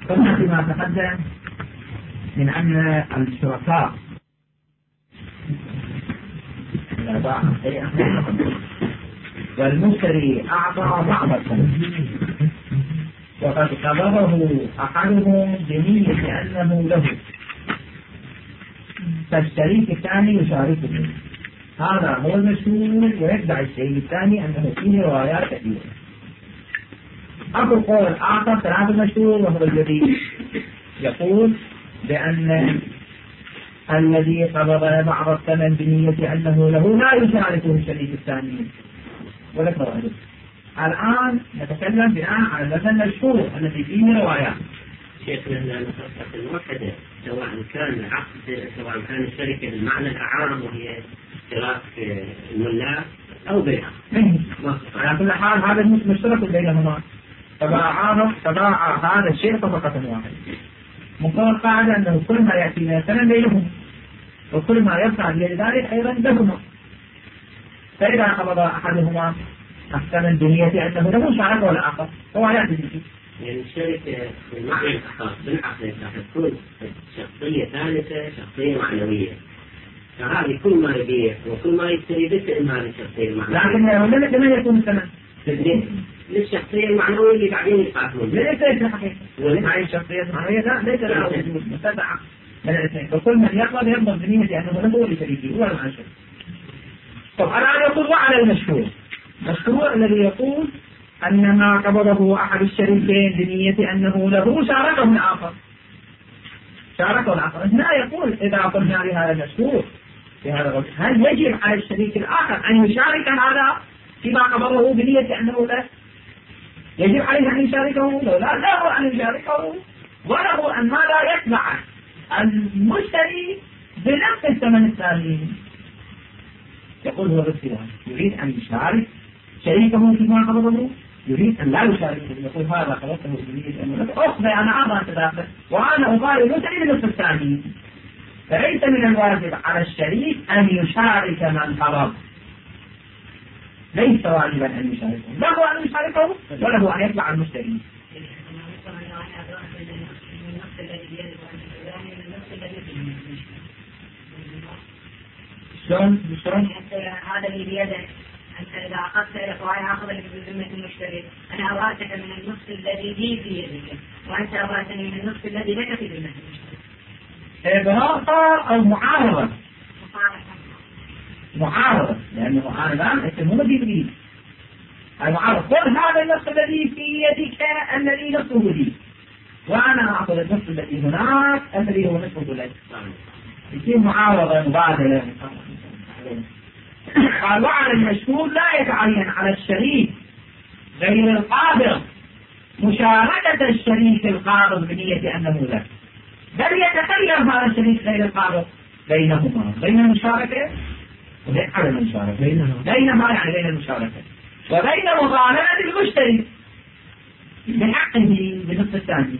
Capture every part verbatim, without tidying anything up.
قلنا فيما تقدم من أن الشركاء والمشتري أعطى بعض الثمن وقد قبضه أحدهم بنية أنه له، فالشريك الثاني يشاركه. هذا هو المشهور، ويتبع الشيء الثاني أنه فيه روايات كثيرة. أبو قول أعطى ثلاث المشهور، وهو الذي يقول بأن الذي قبض بعض الثمن بنية أنه له لا يشاركه الشريك الثاني وذكر ذلك. الآن نتكلم بناء على المثل المشهور الذي فيه روايات. شيخنا نصرف الموحدة سواء كان العقد سواء كان الشركة بالمعنى الأعام وهي اشتراك الملاك أو بيع. على كل حال هذا مشترك بينهما، تباع تباع هذا الشيء صفقة واحدة. مقام القاعدة أنه كل ما يأتي من الثمن بينهم وكل ما يبقى لذلك أيضا لهما. فإذا قبض أحدهما الثمن بنية أنه له شاركه الآخر هو يأتي به. يعني الشركة بالمعنى الأخص بالعقد راح تكون شخصية ثالثة، شخصية معنوية، فهذه كل ما يبيع وكل ما يشتري باسم هذه الشخصية المعنوية. لكن لمن يكون الثمن؟ للشخصية المعنوية اللي بعدين يقاتلون. ليس الحقيقة. هذه الشخصية المعنوية لا ليس لها وجود متبعة من الاثنين، فكل من يقبض يقبض بنية أنه له لشريكه هو المعشر. طب الآن يقول وعلى المشهور، المشهور الذي يقول أن ما قبضه أحد الشريكين بنية أنه له شاركه الآخر. شاركه الآخر. هنا يقول إذا قلنا بهذا المشهور في هذا الوقت هل يجب على الشريك الآخر أن يشارك هذا فيما قبضه بنية أنه له؟ يجب عليه أن يشاركه؟ لا لا له أن يشاركه، وله أن ماذا يتبع المشتري بنفس الثمن الثاني. يقول هو باختلاف يريد أن يشارك شريكه فيما قبضه، يريد أن لا يشاركه. يقول هذا قبضته بنية أنه له أخذ أنا أعطى تداخل وأنا أقال المشتري بنفس الثاني. فليس من الواجب على الشريك أن يشارك من قبض، ليس واجبا أن يشاركه، له أن يشاركه وله أن يتبع المشتري. شلون شلون هذا اللي بيده أنت إذا أخذت إلى وأنا أخذ اللي بذمة المشتري، أنا أراتك من النصف الذي لي في يدك وأنت أراتني من النصف الذي لك في ذمة المشتري. إبراء أو معارضة؟ معارضة، لأنه أنا الآن أسمونه بالإيد. المعارضة خذ هذا النصف الذي في يدك الذي نصفه لي، وأنا أخذ النصف الذي هناك الذي هو نصفه لك. يصير معارضة مبادلة. قال وعلى المشهور لا يتعين على الشريك غير القابض مشاركة الشريك القابض بنية أنه له، بل يتخير هذا الشريك غير القابض بينهما بين المشاركة وبين عدم المشاركة بينهما يعني بين المشاركة وبين مغالبة المشتري بحقه بنصف الثاني،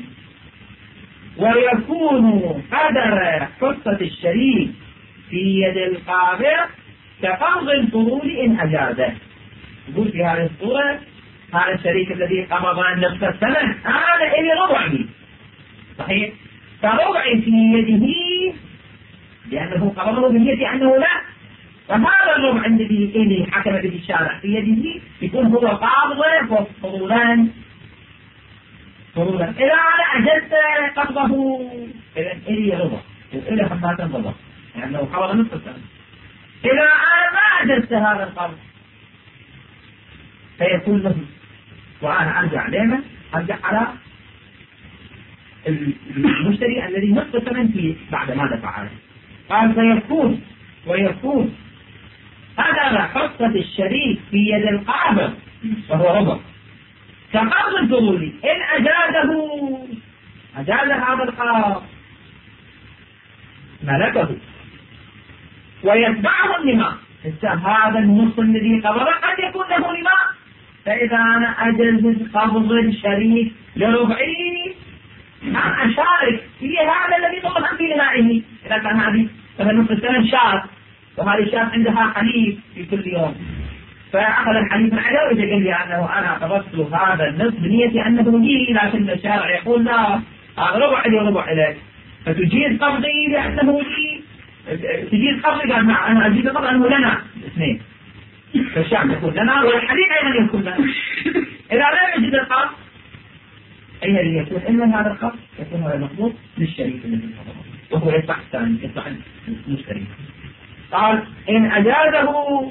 ويكون قدر حصة الشريك في يد القابض كقبض الفضول إن أجازه. يقول في هذه الصورة هذا الشريك الذي قبض نصف الثمن هذا إلي ربعي صحيح، فربعي في يده لأنه قبضه بنية أنه لا، فهذا الربع الذي إلي حكم به الشارع في يده يكون هو قابضه فضولان فضولا. إذا أنا أجزت قبضه إذا إلي ربع وإلي حمات ربع لأنه قبض نصف الثمن. إذا أنا ما أجزت هذا القبض فيكون له، وأنا أرجع لما أرجع على المشتري الذي نصف الثمن فيه بعد ما دفع عليه. قال فيكون ويكون قدر حصة الشريك في يد القابض وهو ربع كقبض الفضولي إن أجازه أجاز هذا القابض ملكه ويتبعه النماء. هذا النص الذي قبض قد يكون له نماء، فإذا أنا أجز قبض الشريك لربعي أنا أشارك في هذا الذي طلب في نمائه. إذا كان هذه فنصف الثمن شاة وهذه الشاة عندها حليب في كل يوم، فأخذ الحليب من عجل وجد لي أنه أنا قبضت هذا النصف بنية أنه لي، لكن الشارع يقول لا هذا ربع لي وربع لك، فتجيز قبضي لأنه لي، تجيز قبضي قال مع أنا أجيز قبض أنه لنا اثنين، فالشعب يكون لنا والحديث أيضا يكون لنا. إذا لم يجد القبض أين اللي يكون إلا هذا القبض يكون هذا المقبوض للشريك الذي قبضه، وهو يدفع الثاني يدفع المشتري. قال إن أجازه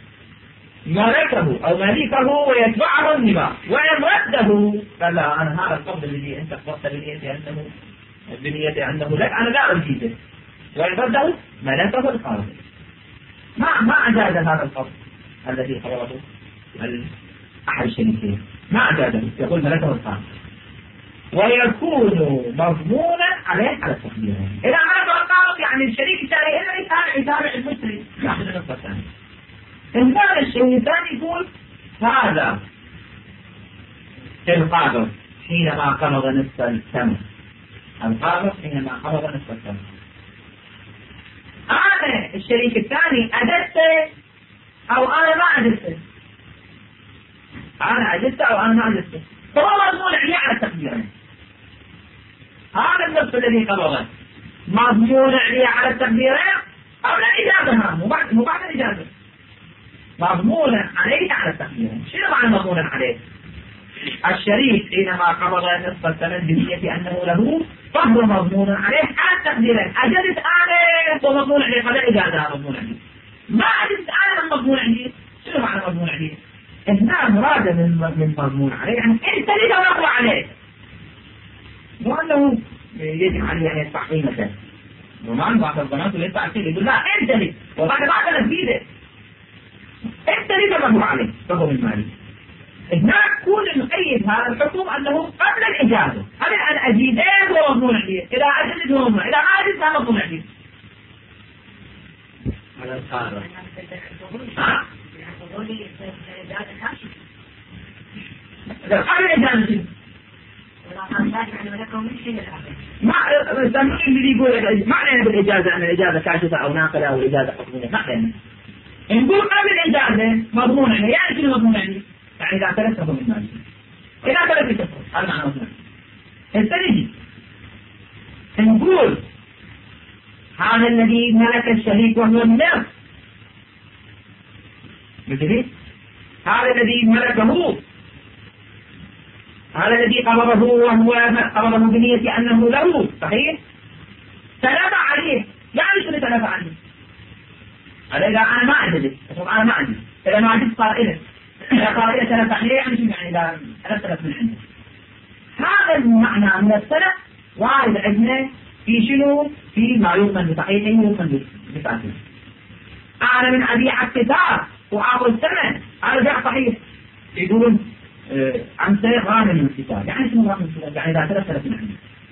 ملكه أو مليكه ويتبعه النباع، وإن رده قال لا أنا هذا القبض الذي أنت قبضت بنيتي أنه بنيتي أنه لك أنا لا أجيزه، وإن رده ملكه القاضي. ما ما أجاز هذا القبض الذي قبضه أحد الشريكين، ما أجازه، يقول ملكه القاضي، ويكون مضمونا عليه على التقدير. إذا ملكه القاضي يعني الشريك الثاني إلا يتابع يتابع المشتري يأخذ النصف الثاني. إن كان الشيء الثاني يقول هذا القابض حينما قبض نصف الثمن، القابض حينما قبض نصف الثمن، أنا الشريك الثاني أجزته أو أنا ما أجزته، أنا أجزته أو أنا ما أجزته، فهو مضمون عليه على التقديرين. هذا النصف الذي قبضه مضمون عليه على التقديرين أو لا إجازة، مو بعد الإجازة مضمونا عليه على التقدير. شنو معنى مضمونا عليه؟ الشريك حينما قبض نصف الثمن بنية أنه له فهو مضمون عليه على التقديرين. أجلت أنا ومضمون عليه قبل إجازة مضمون عليه، ما أجلت أنا مضمون عليه. شنو معنى مضمون عليه؟ هنا مراد من من مضمون عليه يعني أنت اللي تمر عليه، مو أنه يجب عليه أن يدفع قيمته. ومعنى بعض الضمانات يدفع فيه يقول لا أنت لي وبعد ما تنفيذه انت ليه تمر عليه فهو المالي. هناك كل نقيد هذا الحكم انه قبل الاجازه، هل انا اجيز ايه هو مضمون عليه، اذا اجزت هو مضمون، اذا ما اجزت هذا مضمون عليه. على القارة قبل الاجازه ما التمرين اللي يقول معنى بالاجازه ان الاجازه كاشفه او ناقله او الاجازه حكميه، معنى نقول قبل الإجازة مضمون عليه، يعني شنو مضمون عليه؟ يعني إذا تلفه من مالي، إذا تلفه تفضل، هذا معنى مضمون. الثاني نقول هذا الذي ملك الشريك وهو النفس، مثل هذا الذي ملكه، هذا الذي قبضه وهو قبضه بنية أنه له، صحيح؟ تلف عليه، يعني شنو تلف عليه؟ هذا إذا أنا ما أعجز، أنا ما أعجز، إذا ما أعجز صار إلي، إذا صار إلي تلف عليه يعني شنو يعني إذا أنا تلف من عنده. هذا المعنى من السلف وارد عندنا في شنو؟ في ما يؤمن بصحيحه ويؤمن بفاسده. أنا من أبيع الكتاب وآخذ ثمن، هذا بيع صحيح. يقولون آه عن سير غانم من الكتاب، يعني شنو غانم من الكتاب؟ يعني إذا تلف تلف من عنده.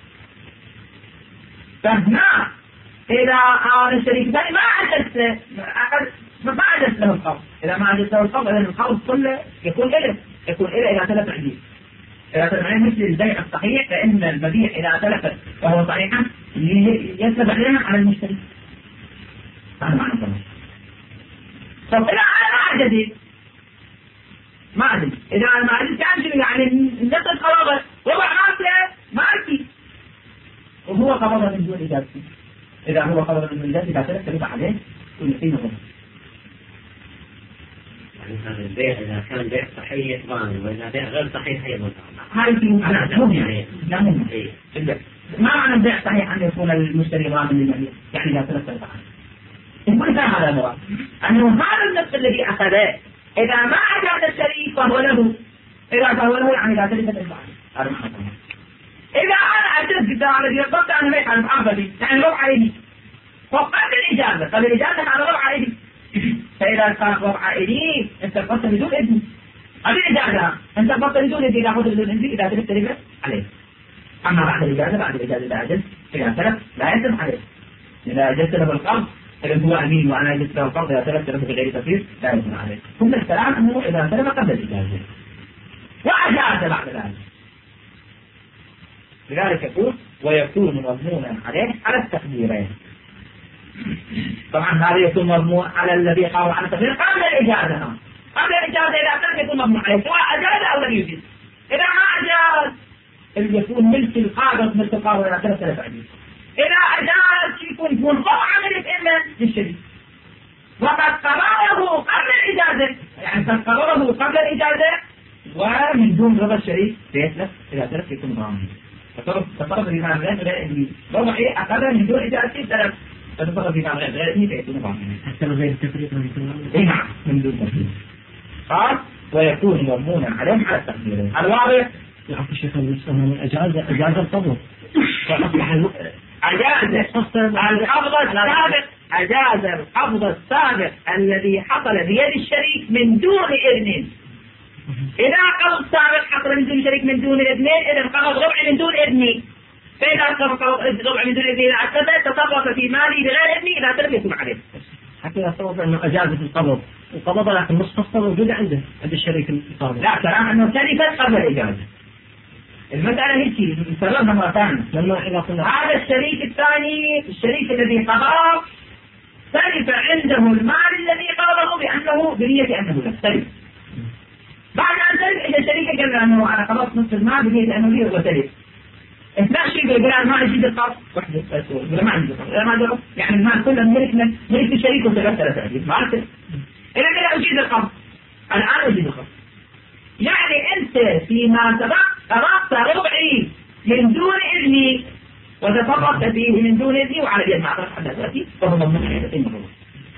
فهنا إذا أنا الشريك الثاني ما عجزت ما عجزت له القبض، إذا ما عجزت له القبض إذا القبض كله يكون إله، يكون إله إذا تلف عندي. إذا تلف عندي مثل البيع الصحيح، فإن المبيع إذا تلف وهو صحيحا يسلب علينا على المشتري. هذا معنى طبعا. طب إذا أنا ما عجزت ما عجزت، إذا أنا ما عجزت يعني يعني نفس القرابة وضع ناصله مالكي وهو قبضه من دون إجابتي. إذا هو قبض من الذي لا تلف تلف عليه كل شيء غلط. يعني هذا البيع إذا كان بيع صحيح ضامن، وإذا بيع غير صحيح هي مضامن. هاي في معنى يعني لا مو ما معنى البيع صحيح أن يكون المشتري ضامن للمبيع، يعني لا تلف تلف عليه. يقول هذا المراد أنه هذا النفس الذي أخذه إذا ما أجاز الشريك فهو له، إذا فهو له يعني لا تلف تلف عليه. هذا معنى طبعا. إذا أنا أجلس قدام الذي يقبض أنا بيع على المعبدي يعني ربع عليه، وقبل الإجازة قبل الإجازة على ربع عليه، فإذا كان ربع عليه أنت قبضت بدون إذن، قبل الإجازة أنت قبضت بدون إذن، إذا قبضت بدون إذن إذا تلف تلف عليه. أما بعد الإجازة بعد الإجازة إذا أجلس إذا تلف لا يتلف عليه. إذا أجلس له بالقبض إذا هو أمين وأنا أجلس له بالقبض إذا تلف تلف بغير تفسير لا يتلف عليه. ثم الكلام أنه إذا تلف قبل الإجازة وأجاز بعد ذلك. لذلك يقول ويكون مضمونا عليه على التقديرين. طبعا هذا يكون مضمون على الذي قال على التقدير قبل الإجازة. قبل الإجازة إذا كان يكون مضمون عليه سواء أجاز أو لم يجز. إذا ما أجاز اللي يكون ملك القابض مثل قابض إلى ثلاثة آلاف عديد. إذا أجاز يكون يكون طبعا ملك إما للشريك. وقد قرره قبل الإجازة، يعني قد قرره قبل الإجازة ومن دون رضا الشريك فيتلف إلى ثلاث يكون ضامن. تصرف الإمام غير غير وضعي أقل من دون إجازة ثلاث، فتصرف الإمام غير غير فيكون ضامن. حتى من غير التفريق من يكون إيه نعم من دون تفريق. قال ويكون مضمونا عليهم على التقدير. الواضح يعطي الشيخ المسلم أجاز أجاز القبض. أجاز القبض السابق، أجاز القبض السابق الذي حصل بيد الشريك من دون إذن. إذا قبض سابق حصل من دون شريك من دون إذن، إذا قبض ربع من دون إذن. فإذا قبض ربع من دون إذن إلى عشرة تصرف في مالي بغير إذن إلى ثلاث يكون عليه. حتى يتصور أنه أجازت القبض وقبض لكن نصف الصفة موجودة عنده عند الشريك القابض. لا كلام أنه تلفت قبل الإجازة. المسألة هيك نسألها مرة ثانية. لما إذا قلنا هذا الشريك الثاني الشريك الذي قبض تلف عنده المال الذي قبضه بأنه بنية أنه له تلف. بعد أن تلف إذا الشريك قال أنه أنا قبضت نصف المال بنية أنه لي وتلف. اثناء شيء يقول أنا ما أجيد القبض وحده ولا ما عندي قبض، ما عندي قبض، يعني المال كله ملكنا ملك الشريك وثلاثة ثلاثة ما أعرف. إذا قال أجيد القبض الآن أجيد القبض. يعني أنت فيما سبق قرضت ربعي من دون إذني وتصرفت فيه من دون إذني وعلى يد معطى حدثاتي فهو مضمون عليه تقييم الربع.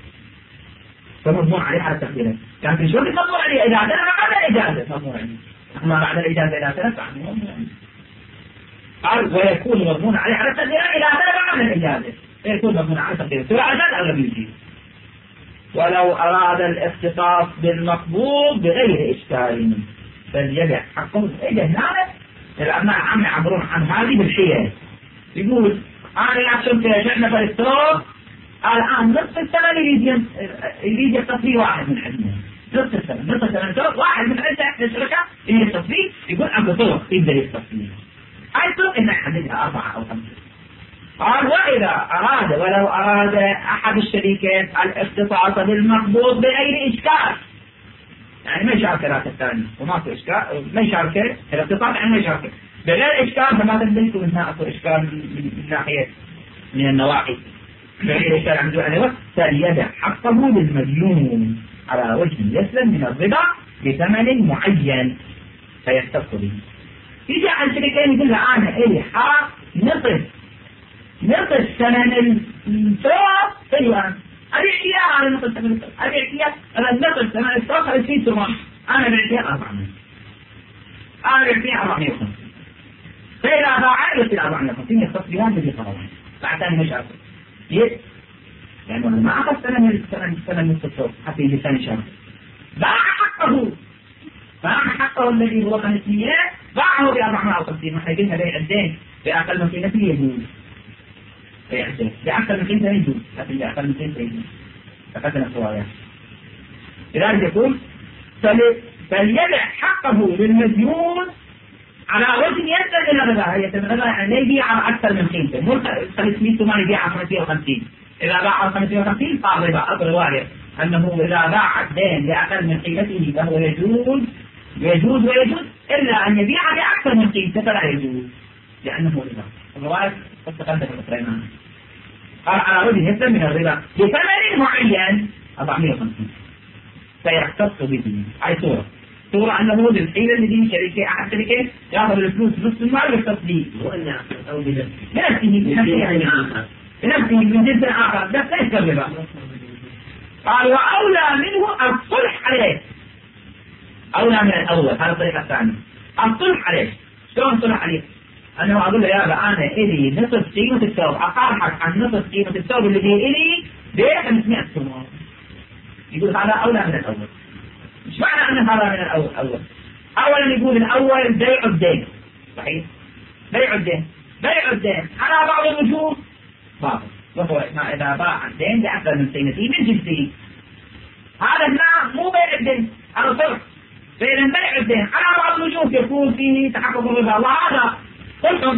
فمضمون عليه على التقدير. يعني في شو مضمون عليه إذا عدنا بعد الإجازة مضمون عليه. أما بعد الإجازة إلى ثلاثة عنه مضمون عليه. قال ويكون مضمون عليه على التقدير إلى ثلاثة بعد الإجازة. يكون مضمون على التقدير. سواء عدد أو لم يجيب. ولو أراد الاختصاص بالمقبوض بغير إشكال فليبع حقه. إذا هنا الأبناء عم يعبرون عن هذه بالحيل. يقول أنا عشان ترجعنا في الثوب الآن نصف السنة يريد يريد يقتصي واحد من عندنا نصف السنة نصف السنة واحد من عندنا إحدى الشركة يريد يقتصي يقول عنده طرق يقدر يقتصي. هاي الطرق إنه يحددها أربعة أو خمسة. قال وإذا أراد ولو أراد أحد الشريكين الاختصاص بالمقبوض بغير إشكال، يعني ما يشارك الرأس الثاني وما في إشكال ما يشارك الاختصاص يعني ما يشارك بغير إشكال فما تنبهت منها أكو إشكال من ناحية من النواحي بغير إشكال عنده أنه فليدع حقه للمديون على وجه يسلم من الربا بثمن معين فيختص به. يجي عن شريكين يقول له أنا إلي حق نصف نصف ثمن الثوب في اليوم أبيع إياه على نصف ثمن الثوب أبيع إياه على نصف ثمن الثوب خمسين ثوب أنا بعتها أربعمية أنا بعتها أربعمية وخمسين فإذا باع يصير أربعمية وخمسين يختص بها بذي قرارين بعد ثاني مش أكثر ليه؟ لأنه ما أخذ ثمن ثمن ثمن نصف الثوب حتى يجي ثاني شهر باع حقه باع حقه الذي هو خمسمية باعه بأربعمية وخمسين ما حيجينا بيع الدين بأقل من قيمته يجوز بأكثر من قيمته يجوز لكن بأقل من قيمته يجوز فقدنا الصواريخ. لذلك يقول فليدع حقه للمديون على وجه يسلم من الربا. هي الربا يعني لا يبيع على أكثر من قيمته مو خمسمية ما يبيع على خمسمية وخمسين. إذا باع على خمسمية وخمسين صار ربا. الرواية أنه إذا باع الدين بأقل من قيمته فهو يجوز يجوز ويجوز إلا أن يبيع بأكثر من قيمته فلا يجوز لأنه ربا. الرواية تتقدم الأخرين قال على وجه يسلم من الربا بثمن معين أربعمية وخمسين فيختص به. هاي صورة صورة أنه بالحيلة الذي شركة أحد شركة يأخذ الفلوس نصف المال ويختص به وأن أو بنفسه بنفسه بنفسه من جنس آخر ده ليس الربا. قال وأولى منه الصلح عليه. أولى من الأول هذا الطريقة الثانية الصلح عليه. شلون صلح عليه؟ أنه أقول له يا أنا إلي نصف قيمة الثوب أقارحك عن نصف قيمة الثوب الذي إلي ب خمسمائة ثوب. يقول هذا أولى من الأول. مش معنى أن هذا من الأول أول أولا يقول الأول بيع الدين صحيح بيع الدين بيع الدين على بعض الوجوه باطل وهو إذا باع الدين بأكثر من قيمته من جنسه هذا هنا مو بيع الدين هذا صلح. فإذا بيع الدين على بعض الوجوه يكون فيه تحقق الربا وهذا صلح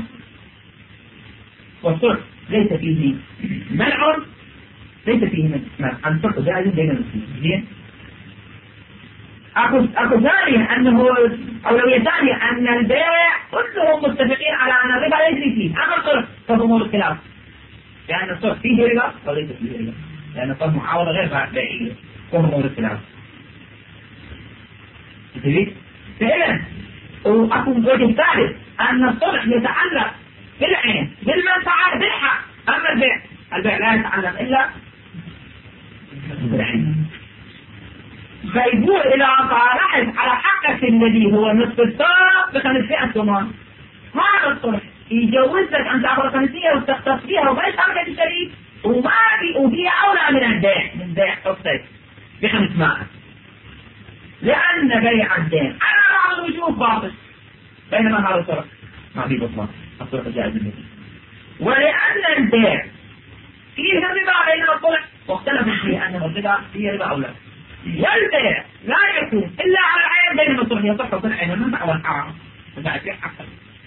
والصلح ليس فيه منع ليس فيه منع الصلح جائز بين المسلمين. أكو أكو ثانية أنه أولوية ثانية أن البيع كلهم متفقين على أن الربا ليس فيه، أما الصلح فهو الخلاف، لأن الصلح فيه ربا وليس فيه ربا، لأن الصلح محاولة غير بيعية وهو الخلاف. تدري؟ فعلا وأكو وجه ثالث أن الصلح يتعلق بالعين بالمنفعة بالحق، أما البيع البيع لا يتعلق إلا بالعين. فيقول إذا طالعت على حقك الذي هو نصف الثوب بخمسمائة ثمان، هذا الصلح يجوز لك أن تأخذ خمسية وتختص فيها وما يشاركك الشريك وما في وهي أولى من البيع من بيع حقك بخمسمائة، لأن بيع الدين على بعض الوجوه باطل، بينما هذا الصلح ما في بطلان، الصلح جائز بالنسبة، ولأن البيع فيه الربا بين الصلح واختلف فيه أن الربا فيه ربا أو لا، والبيع لا يكون إلا على العين بين الصلح يصح بالعين المنفعة والحرام، فبعد في حق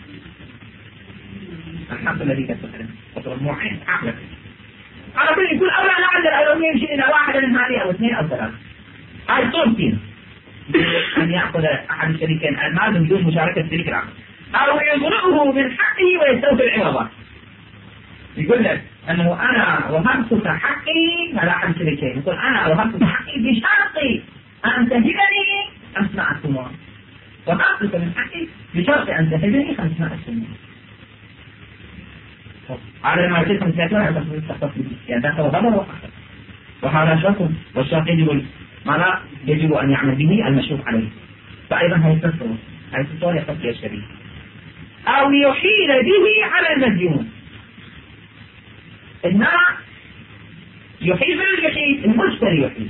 الحق الذي تستخدم الصلح مو عين عقلك. على كل يقول أولا لعل الأولوية يمشي إلى واحد من هذه أو اثنين أو ثلاثة. هاي صورتين أن يأخذ أحد الشريكين المال من دون مشاركة الشريك الآخر، أو يضربه من حقه ويستوفي العوضات. يقول لك أنه أنا وهبتك حقي على أحد الشريكين، يقول أنا وهبتك حقي بشرط أن تهبني خمسمائة ثمار، وهبتك من حقي بشرط أن تهبني خمسمائة ثمار. على ما يصير خمسمائة ثمار يعني هذا غبر وحق، وهذا شرط، والشرط يجب ماذا يجب أن يعمل به المشروط عليه، فأيضا هي التصور هي التصور يخطي الشريك، أو يحيل به على المديون. إنما يحيل من يحيل المشتري، يحيل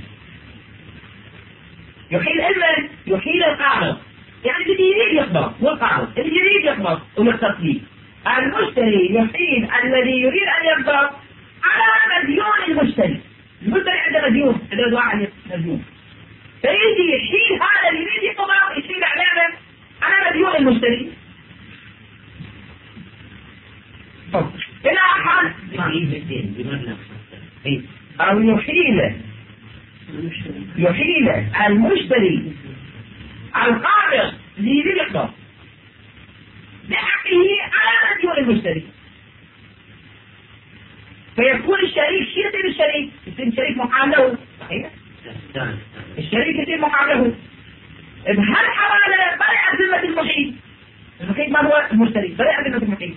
يحيل إلا يحيل القابض، يعني اللي يريد يقبض مو القابض، اللي يريد يقبض ويقتص فيه. المشتري يحيل الذي يريد أن يقبض على مديون المشتري، المشتري عنده مديون، عنده واحد مديون، فيجي يحيل هذا اللي يريد يقبض يحيل على على مديون المشتري. إلى حال أو يحيل يحيل المشتري القابض اللي يريد يقبض بحقه على مديون المشتري، فيكون الشريك شو يصير؟ الشريك يصير الشريك محال له، صحيح؟ الشريك يصير محال له. بهل حوالة برع ذمة المحيط، المحيط ما هو المشتري، برع ذمة المحيط،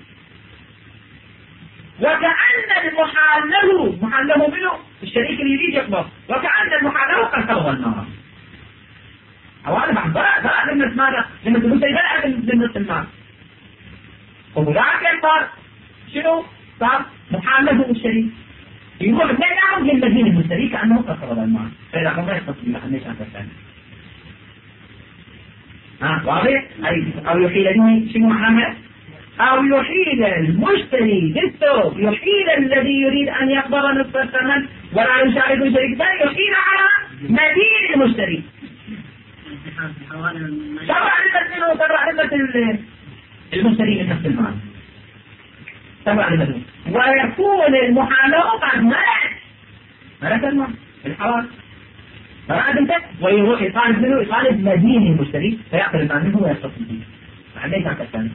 وكأن المحال له محال له منه الشريك اللي يريد يقبض، وكأن المحال له قد حرم النار. أولا بعد برع برع ذمة ماذا؟ ذمة المشتري برع ذمة المال، وهناك صار شنو؟ صار محال له الشريك، يقول لا يعود للمدين المشتري كأنه قد حرم المال، فإذا كان لا يختص بالله ليش هذا الثاني. ها واضح؟ أي أو يحيل به شنو معناه؟ أو يحيل المشتري بالثوب، يحيل الذي يريد أن يقبض نصف الثمن ولا يشارك الشريك، بل يحيل على مدين المشتري. شرع لمثله وشرع لمثل المشتري من نفس المال، شرع لمثله، ويكون المحاماة قد ملك ملك المال الحوال فرعد انت، ويروح يطالب منه يطالب مدين المشتري فيأخذ المال منه ويختص به. بعدين كانت الثانية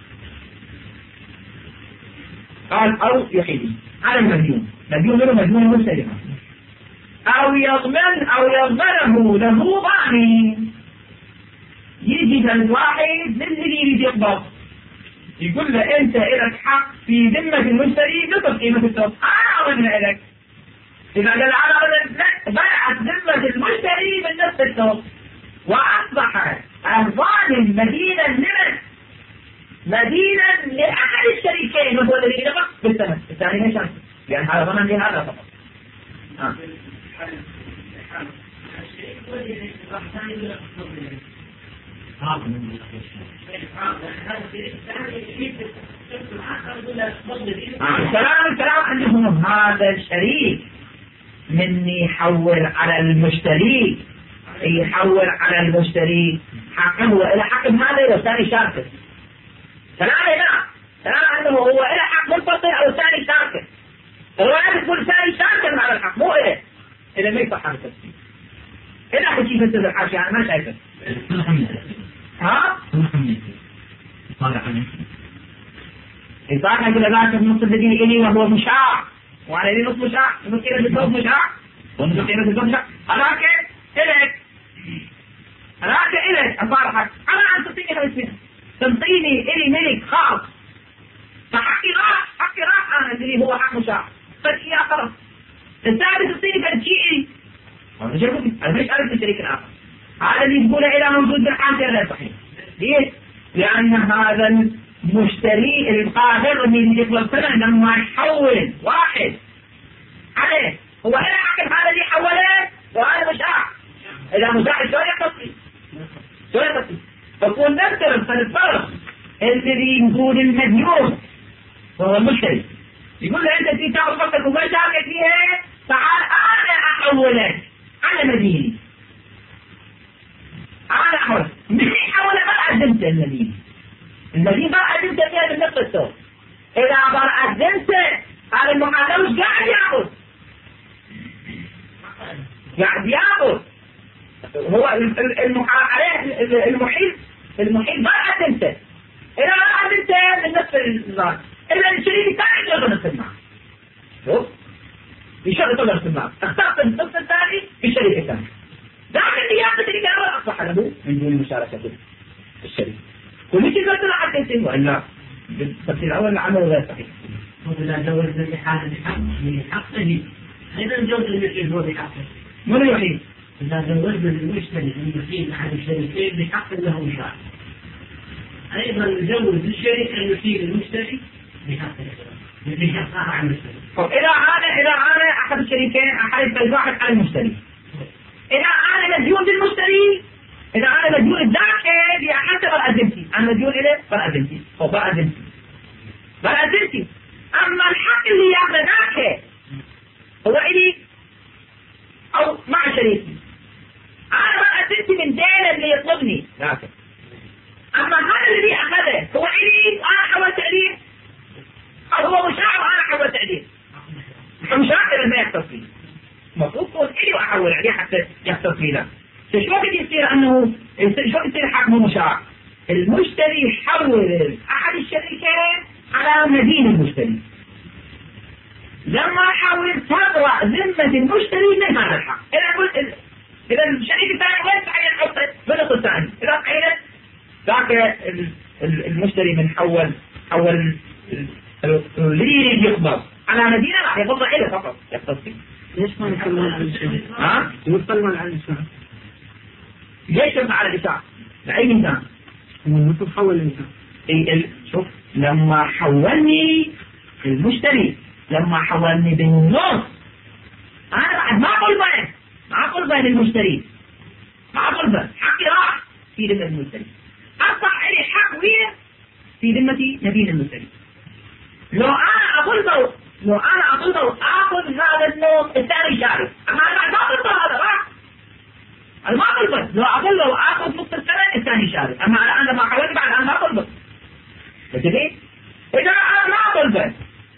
قال أو يحيل على المديون، مديون منه مديون المشتري، أو يضمن أو يضمنه له ضامن، يجي الواحد للي يريد يقبض يقول له أنت إلك حق في ذمة المشتري نصف قيمة الثوب، أنا أضمن لك. إذا قال أنا أضمن لك بيعت ذمة المشتري من نصف الثوب، وأصبح الضامن مدينا لمن؟ مدينا لأحد الشريكين وهو الذي يقبض بالثمن، الثاني ليش؟ لأن هذا ضمن لهذا فقط. آه. الكلام الكلام عندهم هذا الشريك من يحول على المشتري، يحول على المشتري حقه وإلى حق هذا لو ثاني شاركه. كلام لا كلام عنده هو إلى حق منفصل أو ثاني شاركه، الروايات تقول ثاني شاركه على الحق مو إله، إذا ما يصح هذا التفسير. إذا أخذ شيء في الحاشية أنا ما شايفه. ها؟ طالع عنه. إطلاقا كده ذاك النص الذي إلي وهو مشاع وعلى إلي نص مشاع المسكينة بالضبط مشاع والمسكينة بالضبط مشاع هذاك إليك هذاك إليك أصارحك أنا عن تنطيني خمسمائة تنطيني إلي ملك خاص فحقي راح حقي راح أنا اللي هو حق مشاع فالشيء خلاص الثالث تنطيني فالشيء إلي أنا مش أقول أنا مش أعرف الشريك الآخر هذا اللي يقوله إلى موجود بالحاجة غير صحيح ليش؟ لأن هذا مشتري القاهر اللي يطلب سنة لما يحول واحد عليه هو هنا حكم هذا اللي حوله وهذا مشاع إذا مشاع شو يقصي شو يقصي فكون نفترض فالفرق الذي يقول المديون وهو المشتري يقول له أنت في تاخذ وقتك وما شاركت فيها تعال أنا أحولك على مديني أنا أحول مش يحول بقى قدمت المدينة المدينة بقى قدمت فيها بالنفس الصوت إذا بقى قدمت هذا المحاكم مش قاعد ياخذ قاعد ياخذ هو عليه المحيط المحيط بقى قدمت إذا بقى قدمت بالنفس النار إذا الشريك الثاني يشغل نفس النار شوف يشغل نفس النار اخترت النفس الثاني بالشريك الثاني ذاك اللي ياخذ اللي قال أصبح له من دون مشاركة الشريك كل شيء قلت له حتى يتم وإلا بالتفصيل الأول العمل غير صحيح. وإذا جوز بحاجة بحق من حقه أيضا جوز المسلم هو بحقه. من الوحيد؟ إذا جوزنا للمشتري المسلم أحد الشريكين بحق له مشاركة. أيضا جوز للشريك أن يسير المشتري بحقه. بحق عن المشتري. طب إذا عانى إذا عانى أحد الشريكين أحد الواحد على المشتري. إذا عانى مديون للمشتري إذا أنا مديون الذاك اللي حتى بقدمتي أنا مديون إليه بقدمتي أو بقدمتي بقدمتي أما الحق اللي ياخذ ذاك هو إلي أو مع شريكي أنا بقدمتي من دين اللي يطلبني ذاك أما هذا اللي أخذه هو إلي وأنا حولت عليه أو هو مشاعر وأنا حولت عليه مشاعر ما يختص فيه المفروض تكون إلي وأحول عليه حتى يختص فيه لا شو وقت يصير أنه شو يصير حكم مشاع المشتري يحول أحد الشريكين على مدين المشتري لما يحول تبرأ ذمة المشتري من هذا الحق إذا قلت إذا الشريك الثاني وين تحيل حقه بالنص الثاني إذا تحيلت ذاك المشتري من حول حول اللي يقبض على مدينة راح يقبض إليه فقط يختص فيه ليش ما نتكلم عن الإنسان؟ ها؟ نتكلم عن الإنسان ليش يبقى على الإشاعة؟ لأي إنسان؟ ممكن تحول الإنسان ال... شوف لما حولني المشتري لما حولني بالنص أنا بعد ما أقول بين ما أقول بين المشتري ما أقول بين حقي راح في ذمة المشتري أصبح لي حق ويا في ذمة مدين المشتري لو أنا أقول له لو أنا أقول له آخذ هذا النص الثاني شارك أما أنا ما أقول له هذا راح أنا ما أقول بس لو أقول له آخذ نص السنة الثاني شارك أما أنا ما حولت بعد أنا ما أقول بس بتدري إذا أنا ما أقول بس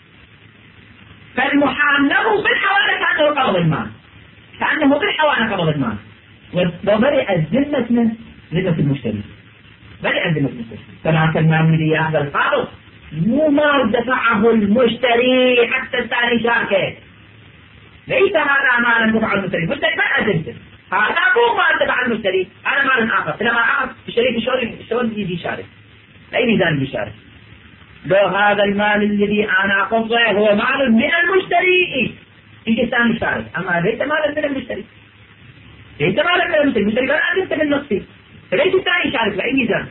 فالمحام له بالحوالة كأنه قبض المال كأنه بالحوالة قبض المال وبرئ الذمة من ذمة المشتري برئ ذمة المشتري كما كان الذي يأخذ القابض مو ما دفعه المشتري حتى الثاني شاركه ليس هذا مالا دفع المشتري المشتري ما أذنته هذا مو ما دفع المشتري هذا مال آخر إذا ما أخذ الشريك الشغل الشغل يجي يشارك أي ميزان يشارك لو هذا المال الذي أنا أقبضه هو مال من المشتري يجي الثاني يشارك أما ليس مالا من المشتري ليس مالا من المشتري المشتري قال أنت من نصفي فليس الثاني يشارك بأي ميزان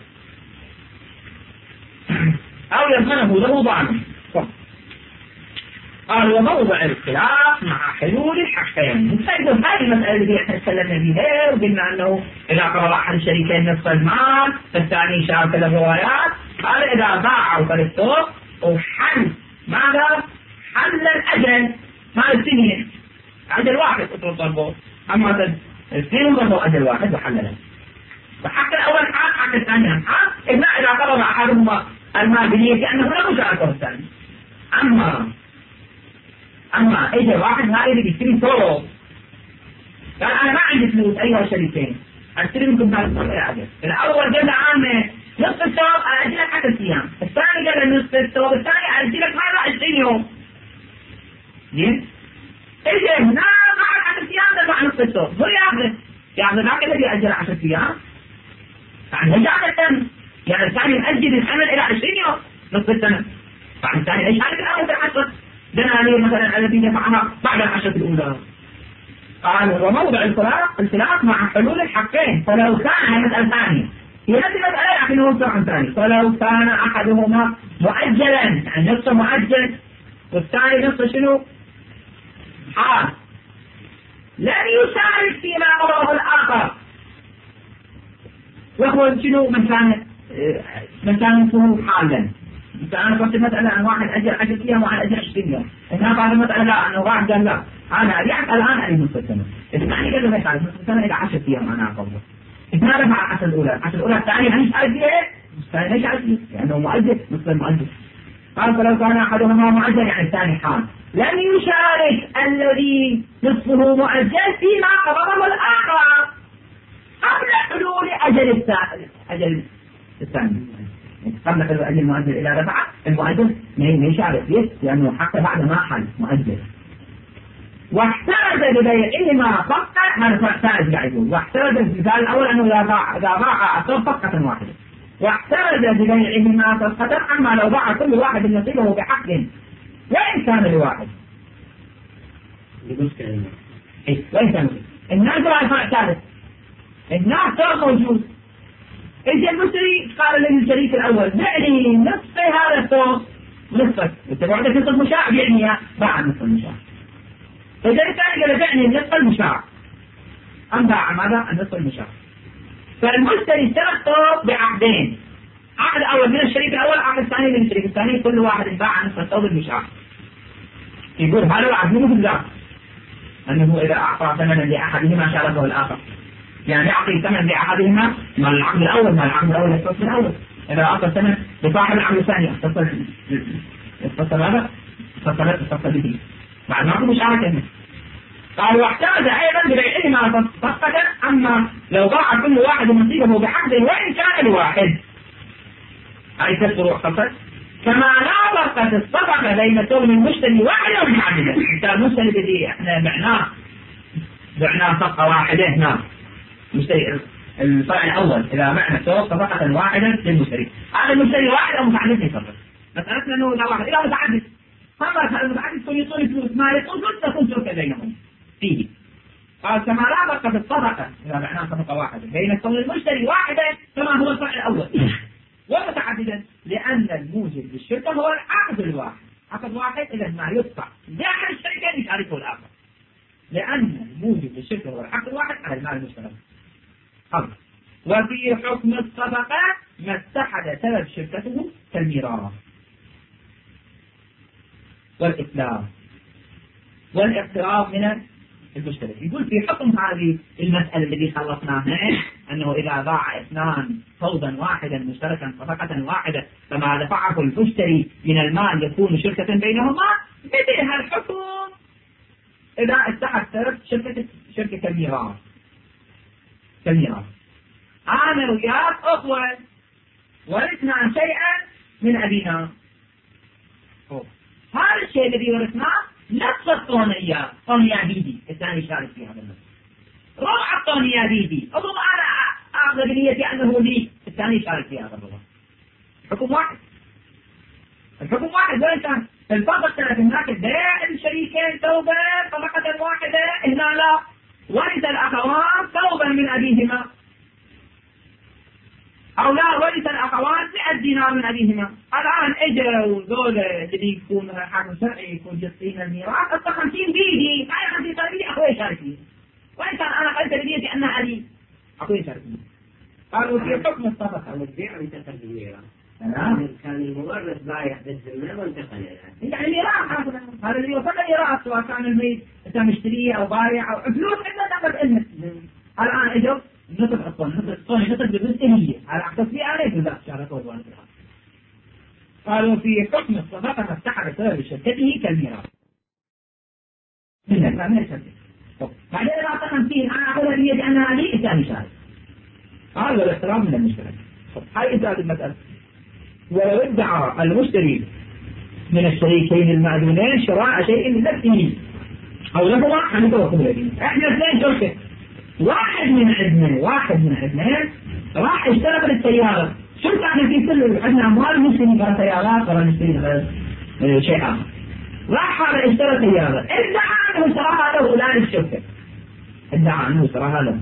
أو يضمنه له ضعنا قال وموضع الاختلاف مع حلول الحقين نستخدم هذه المسألة اللي احنا تكلمنا بها وقلنا أنه إذا قرر أحد الشريكين نصف المال فالثاني شارك له روايات قال إذا باعوا فالسوق وحل ماذا؟ حل الأجل مال السنين أجل واحد اطلب طلبه أما السنين ضربوا أجل واحد وحل له وحق الأول حق حق الثاني حق إذا إذا قرر أحدهما المال بنية كأنه لا مشاركة الثاني أما أما إذا واحد هذا اللي بيشتري سولو قال أنا ما عندي فلوس أيها الشريكين أشتري منكم هذا الأجر. الأول قال عامة نصف الثوب أجي لك عشرة أيام، الثاني قال نصف الثوب الثاني أجي لك مرة عشرين يوم. زين؟ إجي هنا بعد عشرة أيام دفع نصف الثوب، هو ياخذ ياخذ ذاك الذي أجل عشرة أيام. يعني رجعة يعني الثاني مأجل الحمل إلى عشرين يوم نصف السنة. بعد الثاني إيش هذه الأول العشرة دنانير مثلا التي دفعها بعد العشرة الأولى. قال وموضع الخلاف الخلاف مع حلول الحقين، فلو كان هي مسألة ثانية هي نفس المسألة لكن هو فرع ثاني. فلو كان أحدهما مؤجلا يعني نصف مؤجل والثاني نصف شنو؟ حال لن يشارك فيما أمره الآخر، وهو شنو من كان من كان نصفه حالا. أنا قلت المسألة أن واحد أجل عشرة أيام وواحد أجل عشرين يوم، هنا قال المسألة لا أنه واحد قال لا أنا أريعك الآن أريد نصف السنة، الثاني قال له ما يشارك نصف السنة إلى عشرة أيام أنا أقبضه. اثنين دفع العشرة الأولى، العشرة الأولى الثانية ما يشارك فيها، الثاني ما يشارك فيها لأنه مؤجل نصف المؤجل. قال فلو كان أحدهما مؤجل يعني الثاني حال لن يشارك الذي نصفه مؤجل فيما قبضه الآخر قبل حلول أجل الثاني أجل الثاني قبل حلول أجل المؤجل إذا دفع المؤجل ما يشارك فيه لأنه حتى بعد ما حل مؤجل. واحترز ببيعهما فقط هذا فاحترز قاعد يقول واحترز المثال الأول أنه إذا باع إذا باع أصاب فقط واحدة واحترز ببيعهما فقط أما لو باع كل واحد نصيبه بحق وإن كان لواحد. بمشكلة إيه وإن كان الناس راح يفرع ثالث الناس صار موجود. إذا المشتري قال للشريك الأول بعني نصف هذا الثوب نصفك أنت بعدك نصف مشاع بيعنيها باع نصف المشاع. إذا الثاني قال بعني نصف المشاع أم باع ماذا النصف المشاع. فالمشتري اشترى الثوب بعقدين، عقد أول من الشريك الأول عقد ثاني من الشريك الثاني كل واحد باع نصف الثوب المشاع. يقول هذا العقد مو بالله أنه إذا أعطى ثمنا لأحدهما شاركه الآخر يعني يعطي ثمن لأحدهما ما العقد الأول ما العقد الأول يتصل الأول إذا أعطى ثمن لصاحب العقد الثاني يتصل يتصل هذا اتصلت اتصل به بعد ما أقول مشاركة هنا. قال واحتاج أيضا ببيعهما فقط أما لو باع كل واحد نصيبه بحق وإن كان لواحد أي تسرع فقط كما لا فرق في الصفقة بين كون المشتري واحد ومتعددة. أنت المشتري الذي احنا بعناه بعناه صفقة واحدة هنا مشتري الفرع الأول إذا بعنا سوق صفقة واحدة للمشتري هذا المشتري واحد أو متعدد يفرق. مسألتنا أنه لا واحد إذا متعدد فما المتعدد يكون يطول فلوس ما يطول فلوس تكون شركة بينهم فيه. قال كما لا فرق في الصفقة إذا بعناه صفقة واحدة بين كون المشتري واحدة كما هو الفرع الأول ومتعددا لأن الموجب للشركة هو العقد الواحد. عقد واحد إذا ما يدفع داخل الشركة يشاركه الآخر لأن الموجب للشركة هو العقد الواحد على المال المشترك. وفي حكم الصفقة ما اتحد سبب شركته كالميراث والإتلاف والاقتراض من المشترك. يقول في حكم هذه المسألة التي خلصناها أنه إذا باع اثنان فوضا واحدا مشتركا صفقة واحدة فما دفعه المشتري من المال يكون شركة بينهما بديها الحكم إذا اتحد سبب شركة شركة كالميراث. كالميراث أنا وياك أخوة ورثنا شيئا من أبينا هذا الشيء الذي ورثناه نفس الطون إياه طون يا بيدي الثاني يشارك في هذا النص روح الطون يا بيدي أظن أنا أخذ بنيتي أنه لي الثاني يشارك في هذا النص. الحكم واحد الحكم واحد وين كان الفرق كانت هناك بيع الشريكين ثوبا طبقة واحدة هنا لا ورث الأخوان ثوبا من أبيهما أو لا ورث الأخوان مئة دينار من أبيهما. الآن إجوا ذول اللي يكون حاكم شرعي يكون يعطينا الميراث أصلا خمسين بيدي معي خمسين بيدي أخوي يشاركني وإن كان أنا قلت بنيتي أن علي أخوي يشاركني. قالوا في حكم الصفقة والبيع وانتقل بالميراث نعم كان المورث بايع بالذمة وانتقل إلى يعني ميراث هذا اللي وصل ميراث سواء كان الميت أنت مشتريه أو بايع أو فلوس عندنا نقد إلنا. الآن إجوا نصف الطن نصف الطن نصف بالنسبة على التصفية عليه لا شاركوا الوالد. قالوا في حكم الصفقة اتحد سبب شركته كالميراث. بعدين إذا أعطى خمسين أنا أخذها بيد أنها لي إنسان شارك. هذا الاحترام من المشتري. هاي انتهت المسألة. ولو ادعى المشتري من الشريكين المعدونين شراء شيء لنفسه أو لهما عن توقف اليمين. احنا اثنين شركة، واحد من عندنا واحد من عندنا راح اشترى بالسيارة. شرط احنا في كل عندنا أموال نشتري برا سيارات ولا نشتري شيء آخر. راح هذا اشترى سيارة، ادعى أنه اشتراها له فلان الشركة، ادعى أنه اشتراها له.